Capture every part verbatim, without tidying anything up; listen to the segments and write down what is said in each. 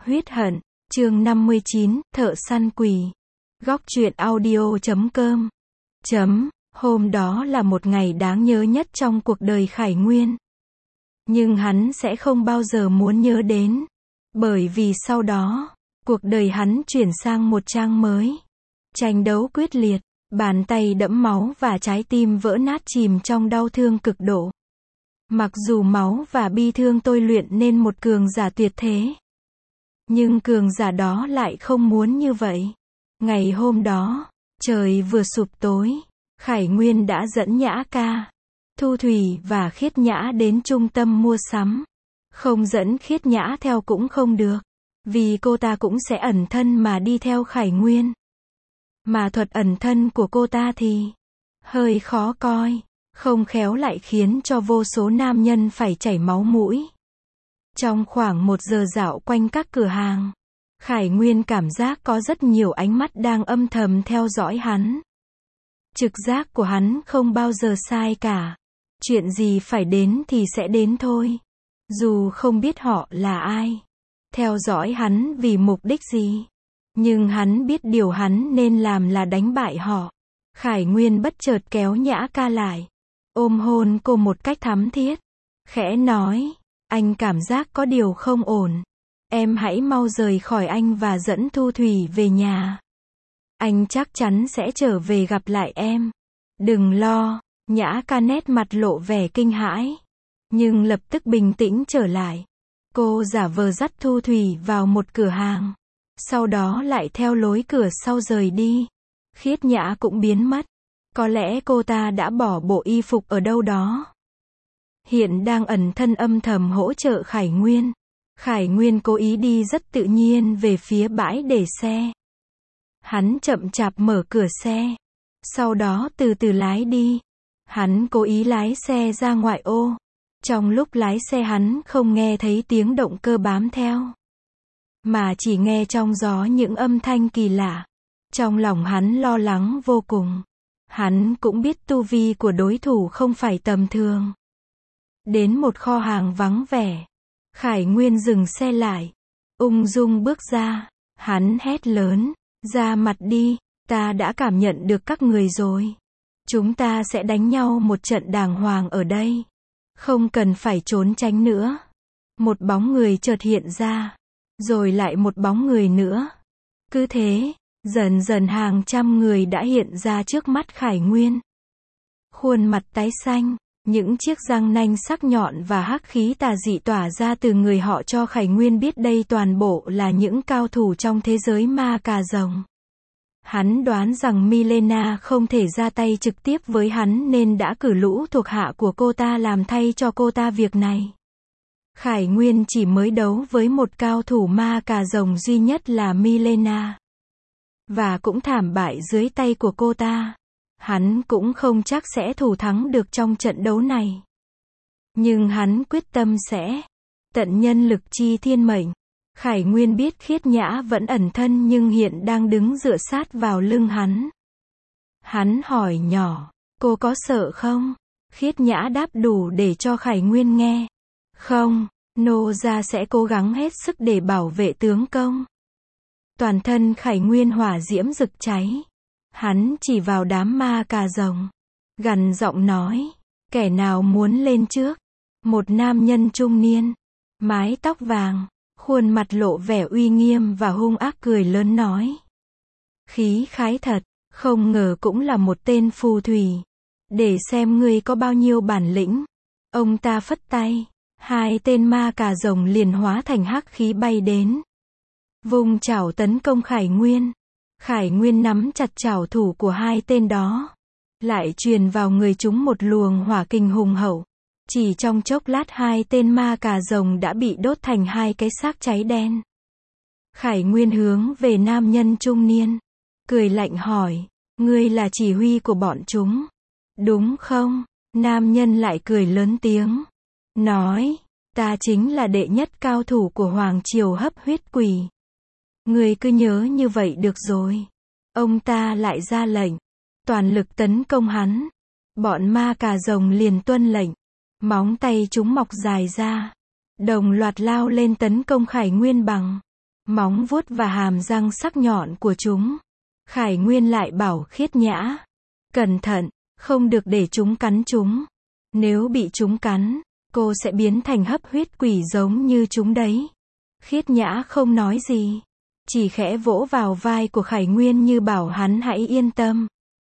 Huyết hận, chương năm mươi chín, thợ săn quỷ. Góc truyện audio chấm com. Chấm, hôm đó là một ngày đáng nhớ nhất trong cuộc đời Khải Nguyên. Nhưng hắn sẽ không bao giờ muốn nhớ đến. Bởi vì sau đó, cuộc đời hắn chuyển sang một trang mới. Tranh đấu quyết liệt, bàn tay đẫm máu và trái tim vỡ nát chìm trong đau thương cực độ. Mặc dù máu và bi thương tôi luyện nên một cường giả tuyệt thế. Nhưng cường giả đó lại không muốn như vậy. Ngày hôm đó, trời vừa sụp tối, Khải Nguyên đã dẫn Nhã Ca, Thu Thủy và Khiết Nhã đến trung tâm mua sắm. Không dẫn Khiết Nhã theo cũng không được, vì cô ta cũng sẽ ẩn thân mà đi theo Khải Nguyên. Mà thuật ẩn thân của cô ta thì hơi khó coi, không khéo lại khiến cho vô số nam nhân phải chảy máu mũi. Trong khoảng một giờ dạo quanh các cửa hàng, Khải Nguyên cảm giác có rất nhiều ánh mắt đang âm thầm theo dõi hắn. Trực giác của hắn không bao giờ sai cả. Chuyện gì phải đến thì sẽ đến thôi. Dù không biết họ là ai, theo dõi hắn vì mục đích gì. Nhưng hắn biết điều hắn nên làm là đánh bại họ. Khải Nguyên bất chợt kéo Nhã Ca lại, ôm hôn cô một cách thắm thiết, khẽ nói, anh cảm giác có điều không ổn. Em hãy mau rời khỏi anh và dẫn Thu Thủy về nhà. Anh chắc chắn sẽ trở về gặp lại em. Đừng lo. Nhã Ca nét mặt lộ vẻ kinh hãi, nhưng lập tức bình tĩnh trở lại. Cô giả vờ dắt Thu Thủy vào một cửa hàng, sau đó lại theo lối cửa sau rời đi. Khiết Nhã cũng biến mất. Có lẽ cô ta đã bỏ bộ y phục ở đâu đó. Hiện đang ẩn thân âm thầm hỗ trợ Khải Nguyên. Khải Nguyên cố ý đi rất tự nhiên về phía bãi để xe. Hắn chậm chạp mở cửa xe, sau đó từ từ lái đi. Hắn cố ý lái xe ra ngoại ô. Trong lúc lái xe hắn không nghe thấy tiếng động cơ bám theo, mà chỉ nghe trong gió những âm thanh kỳ lạ. Trong lòng hắn lo lắng vô cùng. Hắn cũng biết tu vi của đối thủ không phải tầm thường. Đến một kho hàng vắng vẻ, Khải Nguyên dừng xe lại, ung dung bước ra. Hắn hét lớn, ra mặt đi, ta đã cảm nhận được các người rồi. Chúng ta sẽ đánh nhau một trận đàng hoàng ở đây. Không cần phải trốn tránh nữa. Một bóng người chợt hiện ra, rồi lại một bóng người nữa. Cứ thế, dần dần hàng trăm người đã hiện ra trước mắt Khải Nguyên. Khuôn mặt tái xanh, những chiếc răng nanh sắc nhọn và hắc khí tà dị tỏa ra từ người họ cho Khải Nguyên biết đây toàn bộ là những cao thủ trong thế giới ma cà rồng. Hắn đoán rằng Milena không thể ra tay trực tiếp với hắn nên đã cử lũ thuộc hạ của cô ta làm thay cho cô ta việc này. Khải Nguyên chỉ mới đấu với một cao thủ ma cà rồng duy nhất là Milena, và cũng thảm bại dưới tay của cô ta. Hắn cũng không chắc sẽ thủ thắng được trong trận đấu này. Nhưng hắn quyết tâm sẽ tận nhân lực chi thiên mệnh. Khải Nguyên biết Khiết Nhã vẫn ẩn thân nhưng hiện đang đứng dựa sát vào lưng hắn. Hắn hỏi nhỏ, cô có sợ không? Khiết Nhã đáp đủ để cho Khải Nguyên nghe. Không, nô gia sẽ cố gắng hết sức để bảo vệ tướng công. Toàn thân Khải Nguyên hỏa diễm rực cháy. Hắn chỉ vào đám ma cà rồng, gằn giọng nói, kẻ nào muốn lên trước? Một nam nhân trung niên, mái tóc vàng, khuôn mặt lộ vẻ uy nghiêm và hung ác cười lớn nói. Khí khái thật, không ngờ cũng là một tên phù thủy. Để xem ngươi có bao nhiêu bản lĩnh. Ông ta phất tay, hai tên ma cà rồng liền hóa thành hắc khí bay đến, vung chảo tấn công Khải Nguyên. Khải Nguyên nắm chặt chảo thủ của hai tên đó, lại truyền vào người chúng một luồng hỏa kình hùng hậu. Chỉ trong chốc lát hai tên ma cà rồng đã bị đốt thành hai cái xác cháy đen. Khải Nguyên hướng về nam nhân trung niên, cười lạnh hỏi, ngươi là chỉ huy của bọn chúng, đúng không? Nam nhân lại cười lớn tiếng, nói, ta chính là đệ nhất cao thủ của Hoàng Triều hấp huyết quỷ. Ngươi cứ nhớ như vậy được rồi. Ông ta lại ra lệnh, toàn lực tấn công hắn. Bọn ma cà rồng liền tuân lệnh. Móng tay chúng mọc dài ra, đồng loạt lao lên tấn công Khải Nguyên bằng móng vuốt và hàm răng sắc nhọn của chúng. Khải Nguyên lại bảo Khiết Nhã, cẩn thận, không được để chúng cắn chúng. Nếu bị chúng cắn, cô sẽ biến thành hấp huyết quỷ giống như chúng đấy. Khiết Nhã không nói gì, chỉ khẽ vỗ vào vai của Khải Nguyên như bảo hắn hãy yên tâm.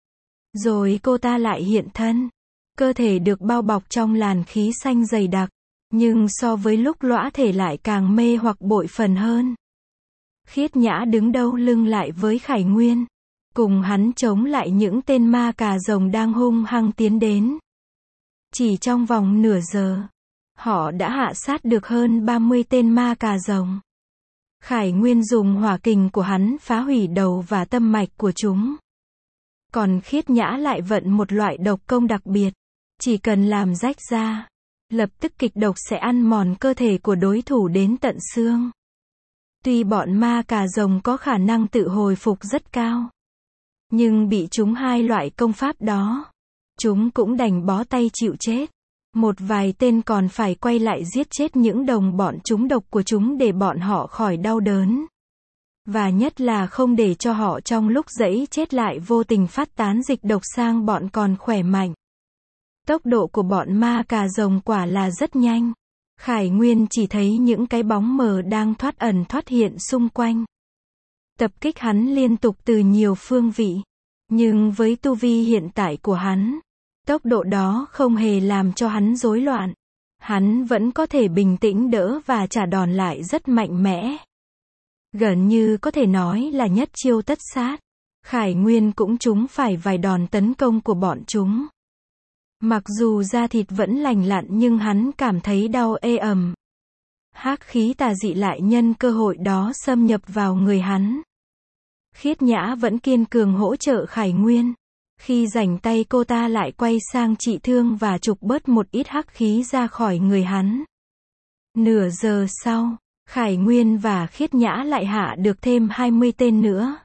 Rồi cô ta lại hiện thân. Cơ thể được bao bọc trong làn khí xanh dày đặc, nhưng so với lúc lõa thể lại càng mê hoặc bội phần hơn. Khiết Nhã đứng đâu lưng lại với Khải Nguyên, cùng hắn chống lại những tên ma cà rồng đang hung hăng tiến đến. Chỉ trong vòng nửa giờ, họ đã hạ sát được hơn ba mươi tên ma cà rồng. Khải Nguyên dùng hỏa kình của hắn phá hủy đầu và tâm mạch của chúng. Còn Khiết Nhã lại vận một loại độc công đặc biệt. Chỉ cần làm rách ra, lập tức kịch độc sẽ ăn mòn cơ thể của đối thủ đến tận xương. Tuy bọn ma cà rồng có khả năng tự hồi phục rất cao, nhưng bị chúng hai loại công pháp đó, chúng cũng đành bó tay chịu chết. Một vài tên còn phải quay lại giết chết những đồng bọn trúng độc của chúng để bọn họ khỏi đau đớn. Và nhất là không để cho họ trong lúc giãy chết lại vô tình phát tán dịch độc sang bọn còn khỏe mạnh. Tốc độ của bọn ma cà rồng quả là rất nhanh. Khải Nguyên chỉ thấy những cái bóng mờ đang thoát ẩn thoát hiện xung quanh. Tập kích hắn liên tục từ nhiều phương vị. Nhưng với tu vi hiện tại của hắn, tốc độ đó không hề làm cho hắn rối loạn. Hắn vẫn có thể bình tĩnh đỡ và trả đòn lại rất mạnh mẽ. Gần như có thể nói là nhất chiêu tất sát. Khải Nguyên cũng trúng phải vài đòn tấn công của bọn chúng. Mặc dù da thịt vẫn lành lặn nhưng hắn cảm thấy đau ê ẩm. Hắc khí tà dị lại nhân cơ hội đó xâm nhập vào người hắn. Khiết Nhã vẫn kiên cường hỗ trợ Khải Nguyên. Khi rảnh tay cô ta lại quay sang trị thương và trục bớt một ít hắc khí ra khỏi người hắn. Nửa giờ sau, Khải Nguyên và Khiết Nhã lại hạ được thêm hai mươi tên nữa.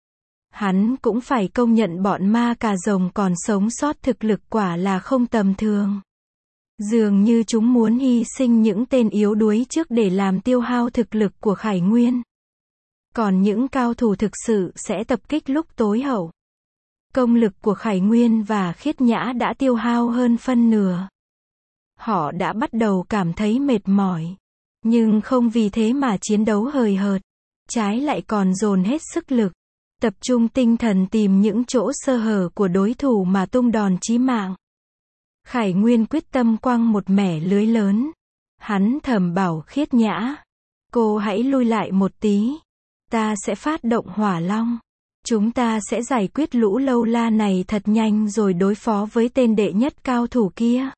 Hắn cũng phải công nhận bọn ma cà rồng còn sống sót thực lực quả là không tầm thường. Dường như chúng muốn hy sinh những tên yếu đuối trước để làm tiêu hao thực lực của Khải Nguyên. Còn những cao thủ thực sự sẽ tập kích lúc tối hậu. Công lực của Khải Nguyên và Khiết Nhã đã tiêu hao hơn phân nửa. Họ đã bắt đầu cảm thấy mệt mỏi. Nhưng không vì thế mà chiến đấu hời hợt. Trái lại còn dồn hết sức lực. Tập trung tinh thần tìm những chỗ sơ hở của đối thủ mà tung đòn chí mạng. Khải Nguyên quyết tâm quăng một mẻ lưới lớn. Hắn thầm bảo Khiết Nhã, cô hãy lui lại một tí. Ta sẽ phát động hỏa long. Chúng ta sẽ giải quyết lũ lâu la này thật nhanh rồi đối phó với tên đệ nhất cao thủ kia.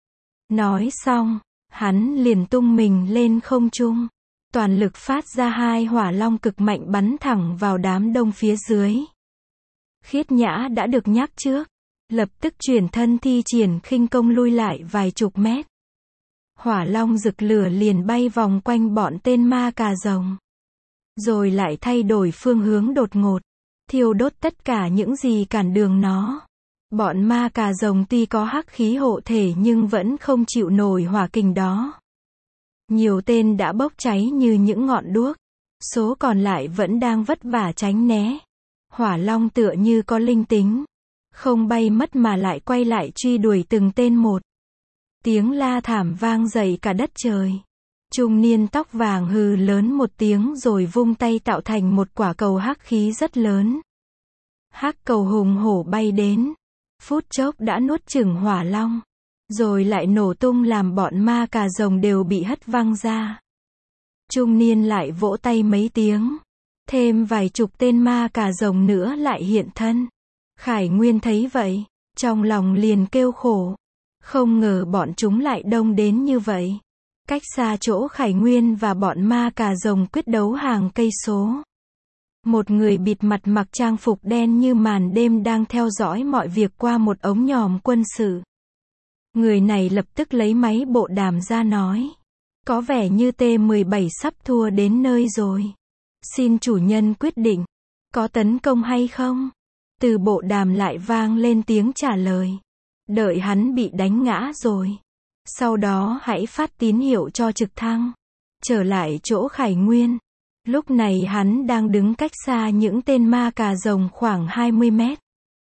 Nói xong, hắn liền tung mình lên không trung. Toàn lực phát ra hai hỏa long cực mạnh bắn thẳng vào đám đông phía dưới. Khiết Nhã đã được nhắc trước. Lập tức chuyển thân thi triển khinh công lui lại vài chục mét. Hỏa long rực lửa liền bay vòng quanh bọn tên ma cà rồng. Rồi lại thay đổi phương hướng đột ngột. Thiêu đốt tất cả những gì cản đường nó. Bọn ma cà rồng tuy có hắc khí hộ thể nhưng vẫn không chịu nổi hỏa kình đó. Nhiều tên đã bốc cháy như những ngọn đuốc. Số còn lại vẫn đang vất vả tránh né. Hỏa long tựa như có linh tính. Không bay mất mà lại quay lại truy đuổi từng tên một. Tiếng la thảm vang dậy cả đất trời. Trung niên tóc vàng hừ lớn một tiếng rồi vung tay tạo thành một quả cầu hắc khí rất lớn. Hắc cầu hùng hổ bay đến. Phút chốc đã nuốt chửng hỏa long. Rồi lại nổ tung làm bọn ma cà rồng đều bị hất văng ra. Trung niên lại vỗ tay mấy tiếng. Thêm vài chục tên ma cà rồng nữa lại hiện thân. Khải Nguyên thấy vậy, trong lòng liền kêu khổ. Không ngờ bọn chúng lại đông đến như vậy. Cách xa chỗ Khải Nguyên và bọn ma cà rồng quyết đấu hàng cây số. Một người bịt mặt mặc trang phục đen như màn đêm đang theo dõi mọi việc qua một ống nhòm quân sự. Người này lập tức lấy máy bộ đàm ra nói. Có vẻ như T mười bảy sắp thua đến nơi rồi. Xin chủ nhân quyết định. Có tấn công hay không? Từ bộ đàm lại vang lên tiếng trả lời. Đợi hắn bị đánh ngã rồi. Sau đó hãy phát tín hiệu cho trực thăng. Trở lại chỗ Khải Nguyên. Lúc này hắn đang đứng cách xa những tên ma cà rồng khoảng hai mươi mét.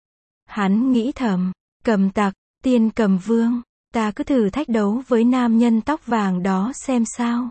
Hắn nghĩ thầm, cầm tặc, tiên cầm vương, ta cứ thử thách đấu với nam nhân tóc vàng đó xem sao.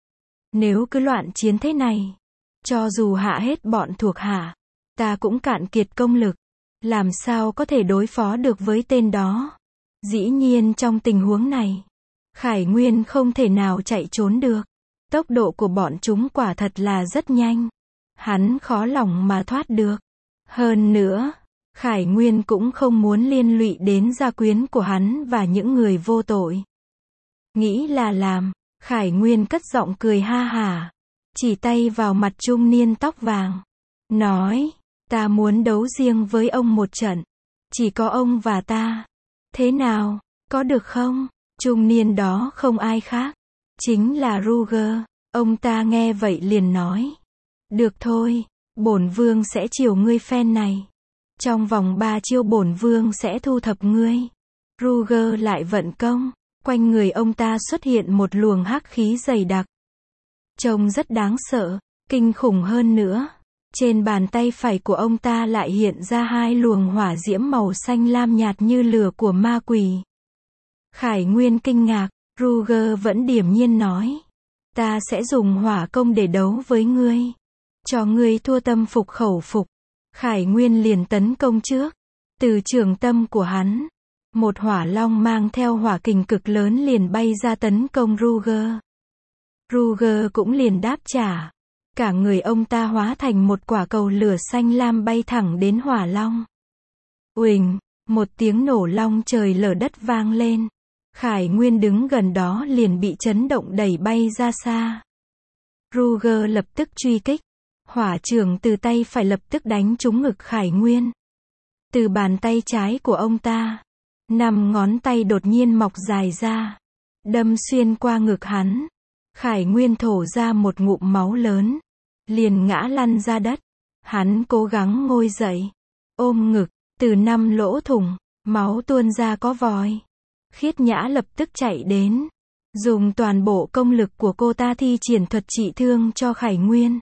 Nếu cứ loạn chiến thế này, cho dù hạ hết bọn thuộc hạ, ta cũng cạn kiệt công lực, làm sao có thể đối phó được với tên đó. Dĩ nhiên trong tình huống này, Khải Nguyên không thể nào chạy trốn được. Tốc độ của bọn chúng quả thật là rất nhanh. Hắn khó lòng mà thoát được. Hơn nữa, Khải Nguyên cũng không muốn liên lụy đến gia quyến của hắn và những người vô tội. Nghĩ là làm, Khải Nguyên cất giọng cười ha hả, chỉ tay vào mặt trung niên tóc vàng, nói, ta muốn đấu riêng với ông một trận, chỉ có ông và ta. Thế nào, có được không? Trung niên đó không ai khác, chính là Ruger. Ông ta nghe vậy liền nói, được thôi, bổn vương sẽ chiều ngươi phen này. Trong vòng ba chiêu bổn vương sẽ thu thập ngươi. Ruger lại vận công, quanh người ông ta xuất hiện một luồng hắc khí dày đặc. Trông rất đáng sợ, kinh khủng hơn nữa. Trên bàn tay phải của ông ta lại hiện ra hai luồng hỏa diễm màu xanh lam nhạt như lửa của ma quỷ. Khải Nguyên kinh ngạc, Ruger vẫn điềm nhiên nói, ta sẽ dùng hỏa công để đấu với ngươi. Cho ngươi thua tâm phục khẩu phục. Khải Nguyên liền tấn công trước. Từ trường tâm của hắn, một hỏa long mang theo hỏa kình cực lớn liền bay ra tấn công Ruger. Ruger cũng liền đáp trả. Cả người ông ta hóa thành một quả cầu lửa xanh lam bay thẳng đến hỏa long. Uỳnh, một tiếng nổ long trời lở đất vang lên. Khải Nguyên đứng gần đó liền bị chấn động đẩy bay ra xa. Ruger lập tức truy kích. Hỏa trường từ tay phải lập tức đánh trúng ngực Khải Nguyên. Từ bàn tay trái của ông ta, năm ngón tay đột nhiên mọc dài ra, đâm xuyên qua ngực hắn. Khải Nguyên thổ ra một ngụm máu lớn, liền ngã lăn ra đất. Hắn cố gắng ngồi dậy, ôm ngực, từ năm lỗ thủng, máu tuôn ra có vòi. Khiết Nhã lập tức chạy đến, dùng toàn bộ công lực của cô ta thi triển thuật trị thương cho Khải Nguyên.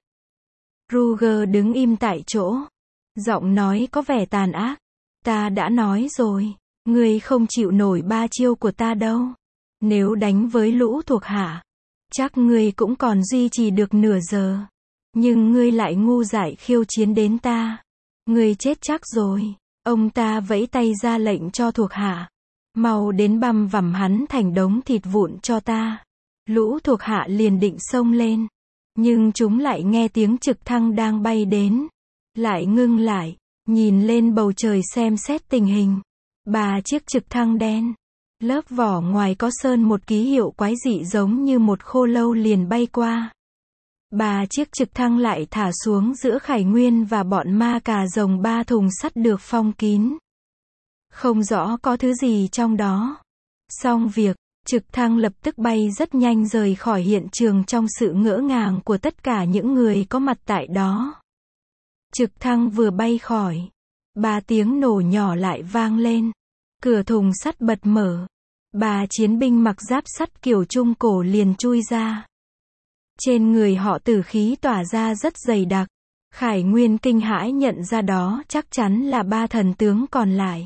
Ruger đứng im tại chỗ, giọng nói có vẻ tàn ác. Ta đã nói rồi, ngươi không chịu nổi ba chiêu của ta đâu. Nếu đánh với lũ thuộc hạ, chắc ngươi cũng còn duy trì được nửa giờ. Nhưng ngươi lại ngu dại khiêu chiến đến ta. Ngươi chết chắc rồi. Ông ta vẫy tay ra lệnh cho thuộc hạ, mau đến băm vằm hắn thành đống thịt vụn cho ta. Lũ thuộc hạ liền định xông lên, nhưng chúng lại nghe tiếng trực thăng đang bay đến, lại ngưng lại, nhìn lên bầu trời xem xét tình hình. Ba chiếc trực thăng đen, lớp vỏ ngoài có sơn một ký hiệu quái dị giống như một khô lâu liền bay qua. Ba chiếc trực thăng lại thả xuống giữa Khải Nguyên và bọn ma cà rồng ba thùng sắt được phong kín. Không rõ có thứ gì trong đó. Xong việc, trực thăng lập tức bay rất nhanh rời khỏi hiện trường trong sự ngỡ ngàng của tất cả những người có mặt tại đó. Trực thăng vừa bay khỏi, ba tiếng nổ nhỏ lại vang lên. Cửa thùng sắt bật mở. Ba chiến binh mặc giáp sắt kiểu Trung Cổ liền chui ra. Trên người họ tử khí tỏa ra rất dày đặc. Khải Nguyên kinh hãi nhận ra đó chắc chắn là ba thần tướng còn lại.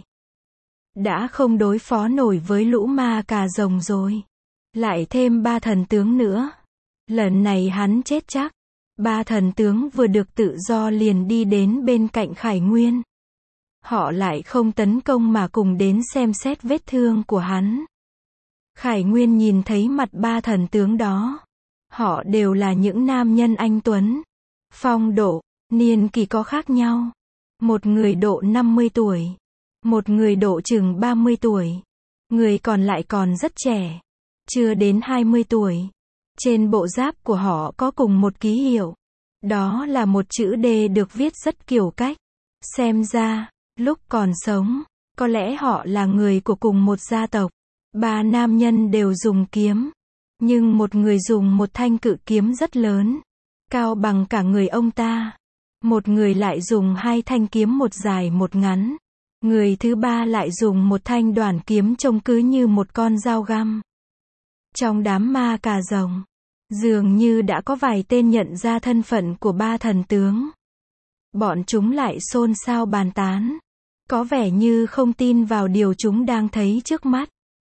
Đã không đối phó nổi với lũ ma cà rồng rồi. Lại thêm ba thần tướng nữa. Lần này hắn chết chắc. Ba thần tướng vừa được tự do liền đi đến bên cạnh Khải Nguyên. Họ lại không tấn công mà cùng đến xem xét vết thương của hắn. Khải Nguyên nhìn thấy mặt ba thần tướng đó. Họ đều là những nam nhân anh tuấn. Phong độ, niên kỷ có khác nhau. Một người độ năm mươi tuổi. Một người độ chừng ba mươi tuổi. Người còn lại còn rất trẻ. Chưa đến hai mươi tuổi. Trên bộ giáp của họ có cùng một ký hiệu. Đó là một chữ D được viết rất kiểu cách. Xem ra, lúc còn sống, có lẽ họ là người của cùng một gia tộc. Ba nam nhân đều dùng kiếm. Nhưng một người dùng một thanh cự kiếm rất lớn, cao bằng cả người ông ta. Một người lại dùng hai thanh kiếm một dài một ngắn. Người thứ ba lại dùng một thanh đoản kiếm trông cứ như một con dao găm. Trong đám ma cà rồng, Dường như đã có vài tên nhận ra thân phận của ba thần tướng. Bọn chúng lại xôn xao bàn tán. Có vẻ như không tin vào điều chúng đang thấy trước mắt.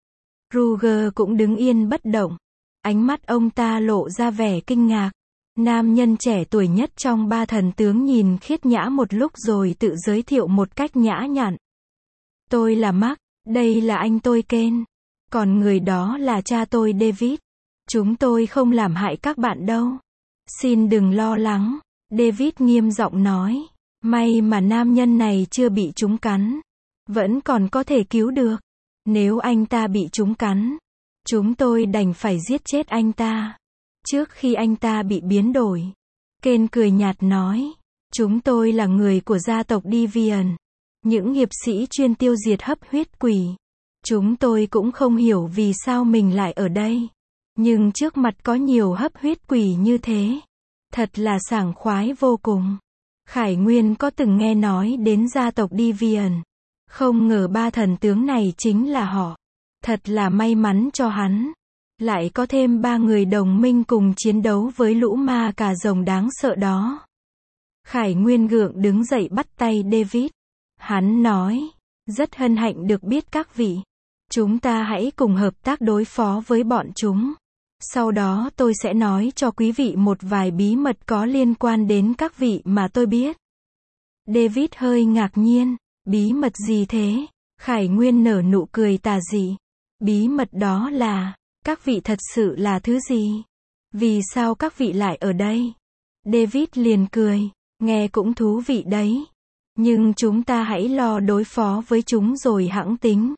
Ruger cũng đứng yên bất động. Ánh mắt ông ta lộ ra vẻ kinh ngạc. Nam nhân trẻ tuổi nhất trong ba thần tướng nhìn khiết nhã một lúc rồi tự giới thiệu một cách nhã nhặn. Tôi là Mark, đây là anh tôi Ken. Còn người đó là cha tôi David. Chúng tôi không làm hại các bạn đâu. Xin đừng lo lắng. David nghiêm giọng nói. May mà nam nhân này chưa bị chúng cắn. Vẫn còn có thể cứu được. Nếu anh ta bị chúng cắn, chúng tôi đành phải giết chết anh ta. Trước khi anh ta bị biến đổi. Ken cười nhạt nói. Chúng tôi là người của gia tộc Deviant. Những hiệp sĩ chuyên tiêu diệt hấp huyết quỷ. Chúng tôi cũng không hiểu vì sao mình lại ở đây. Nhưng trước mặt có nhiều hấp huyết quỷ như thế. Thật là sảng khoái vô cùng. Khải Nguyên có từng nghe nói đến gia tộc Deviant. Không ngờ ba thần tướng này chính là họ. Thật là may mắn cho hắn. Lại có thêm ba người đồng minh cùng chiến đấu với lũ ma cà rồng đáng sợ đó. Khải Nguyên gượng đứng dậy bắt tay David. Hắn nói. Rất hân hạnh được biết các vị. Chúng ta hãy cùng hợp tác đối phó với bọn chúng. Sau đó tôi sẽ nói cho quý vị một vài bí mật có liên quan đến các vị mà tôi biết. David hơi ngạc nhiên. Bí mật gì thế? Khải Nguyên nở nụ cười tà dị. Bí mật đó là, các vị thật sự là thứ gì? Vì sao các vị lại ở đây? David liền cười. Nghe cũng thú vị đấy. Nhưng chúng ta hãy lo đối phó với chúng rồi hẵng tính.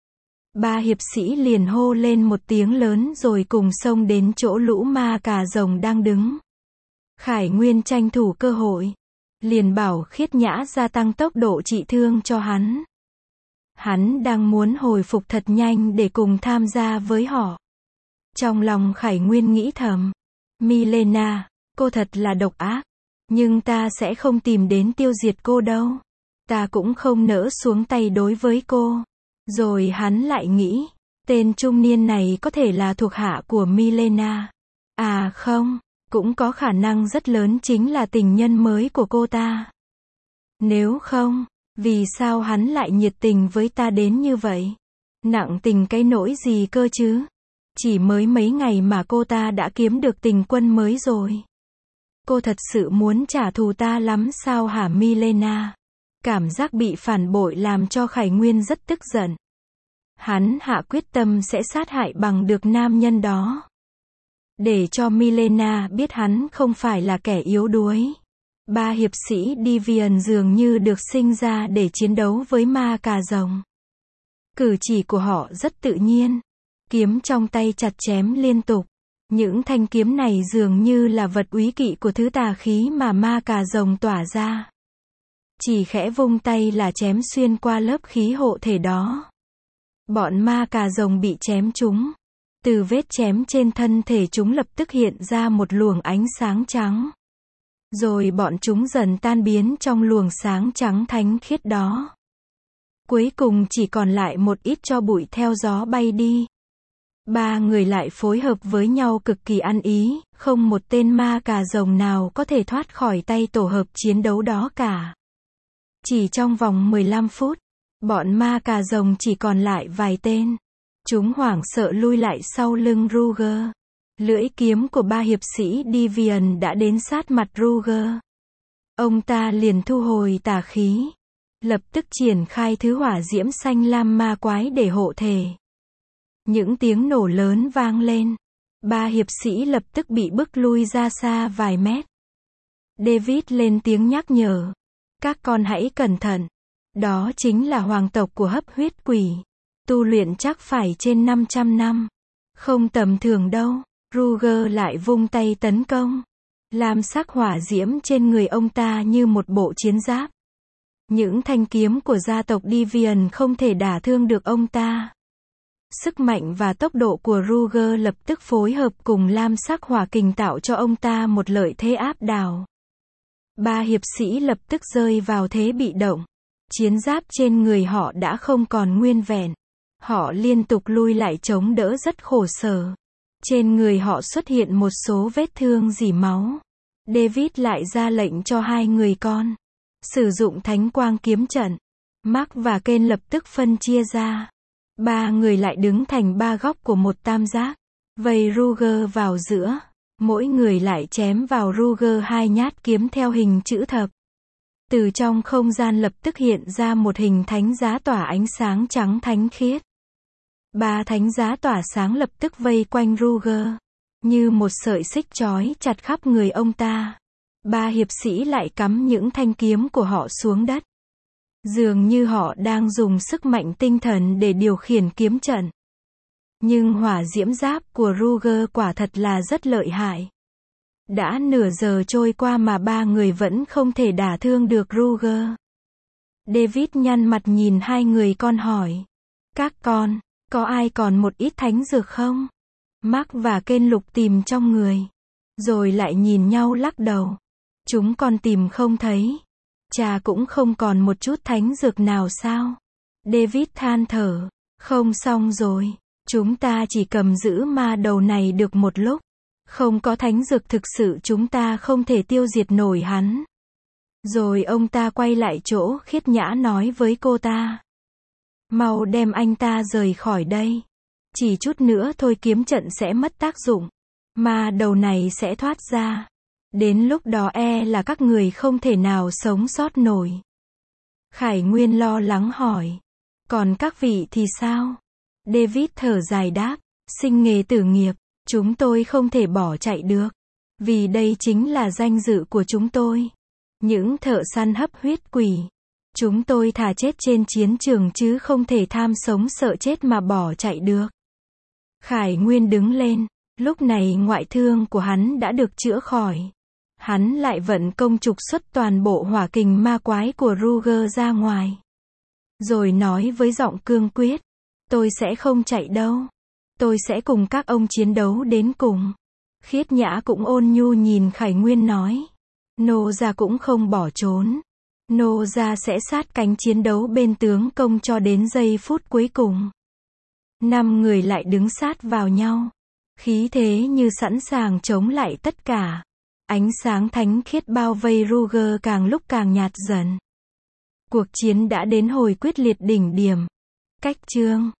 Ba hiệp sĩ liền hô lên một tiếng lớn rồi cùng xông đến chỗ lũ ma cà rồng đang đứng. Khải Nguyên tranh thủ cơ hội. Liền bảo khiết nhã gia tăng tốc độ trị thương cho hắn. Hắn đang muốn hồi phục thật nhanh để cùng tham gia với họ. Trong lòng Khải Nguyên nghĩ thầm. Milena, cô thật là độc ác. Nhưng ta sẽ không tìm đến tiêu diệt cô đâu. Ta cũng không nỡ xuống tay đối với cô. Rồi hắn lại nghĩ. Tên trung niên này có thể là thuộc hạ của Milena. À không. Cũng có khả năng rất lớn chính là tình nhân mới của cô ta. Nếu không, vì sao hắn lại nhiệt tình với ta đến như vậy? Nặng tình cái nỗi gì cơ chứ? Chỉ mới mấy ngày mà cô ta đã kiếm được tình quân mới rồi. Cô thật sự muốn trả thù ta lắm sao hả Milena? Cảm giác bị phản bội làm cho Khải Nguyên rất tức giận. Hắn hạ quyết tâm sẽ sát hại bằng được nam nhân đó. Để cho Milena biết hắn không phải là kẻ yếu đuối. Ba hiệp sĩ Deviant dường như được sinh ra để chiến đấu với ma cà rồng. Cử chỉ của họ rất tự nhiên. Kiếm trong tay chặt chém liên tục. Những thanh kiếm này dường như là vật úy kỵ của thứ tà khí mà ma cà rồng tỏa ra. Chỉ khẽ vung tay là chém xuyên qua lớp khí hộ thể đó. Bọn ma cà rồng bị chém trúng. Từ vết chém trên thân thể chúng lập tức hiện ra một luồng ánh sáng trắng. Rồi bọn chúng dần tan biến trong luồng sáng trắng thánh khiết đó. Cuối cùng chỉ còn lại một ít tro bụi theo gió bay đi. Ba người lại phối hợp với nhau cực kỳ ăn ý, không một tên ma cà rồng nào có thể thoát khỏi tay tổ hợp chiến đấu đó cả. Chỉ trong vòng mười lăm phút, bọn ma cà rồng chỉ còn lại vài tên. Chúng hoảng sợ lui lại sau lưng Ruger. Lưỡi kiếm của ba hiệp sĩ Deviant đã đến sát mặt Ruger. Ông ta liền thu hồi tà khí. Lập tức triển khai thứ hỏa diễm xanh lam ma quái để hộ thể. Những tiếng nổ lớn vang lên. Ba hiệp sĩ lập tức bị bức lui ra xa vài mét. David lên tiếng nhắc nhở. Các con hãy cẩn thận. Đó chính là hoàng tộc của hấp huyết quỷ. Tu luyện chắc phải trên năm trăm năm. Không tầm thường đâu. Ruger lại vung tay tấn công. Lam sắc hỏa diễm trên người ông ta như một bộ chiến giáp. Những thanh kiếm của gia tộc Deviant không thể đả thương được ông ta. Sức mạnh và tốc độ của Ruger lập tức phối hợp cùng lam sắc hỏa kình tạo cho ông ta một lợi thế áp đảo. Ba hiệp sĩ lập tức rơi vào thế bị động. Chiến giáp trên người họ đã không còn nguyên vẹn. Họ liên tục lui lại chống đỡ rất khổ sở. Trên người họ xuất hiện một số vết thương rỉ máu. David lại ra lệnh cho hai người con sử dụng thánh quang kiếm trận. Mark và Ken lập tức phân chia ra. Ba người lại đứng thành ba góc của một tam giác, vây Ruger vào giữa. Mỗi người lại chém vào Ruger hai nhát kiếm theo hình chữ thập. Từ trong không gian lập tức hiện ra một hình thánh giá tỏa ánh sáng trắng thánh khiết. Ba thánh giá tỏa sáng lập tức vây quanh Ruger, như một sợi xích trói chặt khắp người ông ta. Ba hiệp sĩ lại cắm những thanh kiếm của họ xuống đất. Dường như họ đang dùng sức mạnh tinh thần để điều khiển kiếm trận. Nhưng hỏa diễm giáp của Ruger quả thật là rất lợi hại. Đã nửa giờ trôi qua mà ba người vẫn không thể đả thương được Ruger. David nhăn mặt nhìn hai người con hỏi. Các con, có ai còn một ít thánh dược không? Mark và Ken lục tìm trong người. Rồi lại nhìn nhau lắc đầu. Chúng con tìm không thấy. Cha cũng không còn một chút thánh dược nào sao? David than thở. Không xong rồi. Chúng ta chỉ cầm giữ ma đầu này được một lúc. Không có thánh dược thực sự chúng ta không thể tiêu diệt nổi hắn. Rồi ông ta quay lại chỗ Khiết Nhã nói với cô ta. Mau đem anh ta rời khỏi đây. Chỉ chút nữa thôi kiếm trận sẽ mất tác dụng. Ma đầu này sẽ thoát ra. Đến lúc đó e là các người không thể nào sống sót nổi. Khải Nguyên lo lắng hỏi. Còn các vị thì sao? David thở dài đáp. Sinh nghề tử nghiệp. Chúng tôi không thể bỏ chạy được. Vì đây chính là danh dự của chúng tôi. Những thợ săn hấp huyết quỷ. Chúng tôi thà chết trên chiến trường chứ không thể tham sống sợ chết mà bỏ chạy được. Khải Nguyên đứng lên. Lúc này ngoại thương của hắn đã được chữa khỏi. Hắn lại vận công trục xuất toàn bộ hỏa kình ma quái của Ruger ra ngoài. Rồi nói với giọng cương quyết. Tôi sẽ không chạy đâu. Tôi sẽ cùng các ông chiến đấu đến cùng. Khiết Nhã cũng ôn nhu nhìn Khải Nguyên nói. Nô gia cũng không bỏ trốn. Nô gia sẽ sát cánh chiến đấu bên tướng công cho đến giây phút cuối cùng. Năm người lại đứng sát vào nhau. Khí thế như sẵn sàng chống lại tất cả. Ánh sáng thánh khiết bao vây Ruger càng lúc càng nhạt dần. Cuộc chiến đã đến hồi quyết liệt đỉnh điểm. Cách chương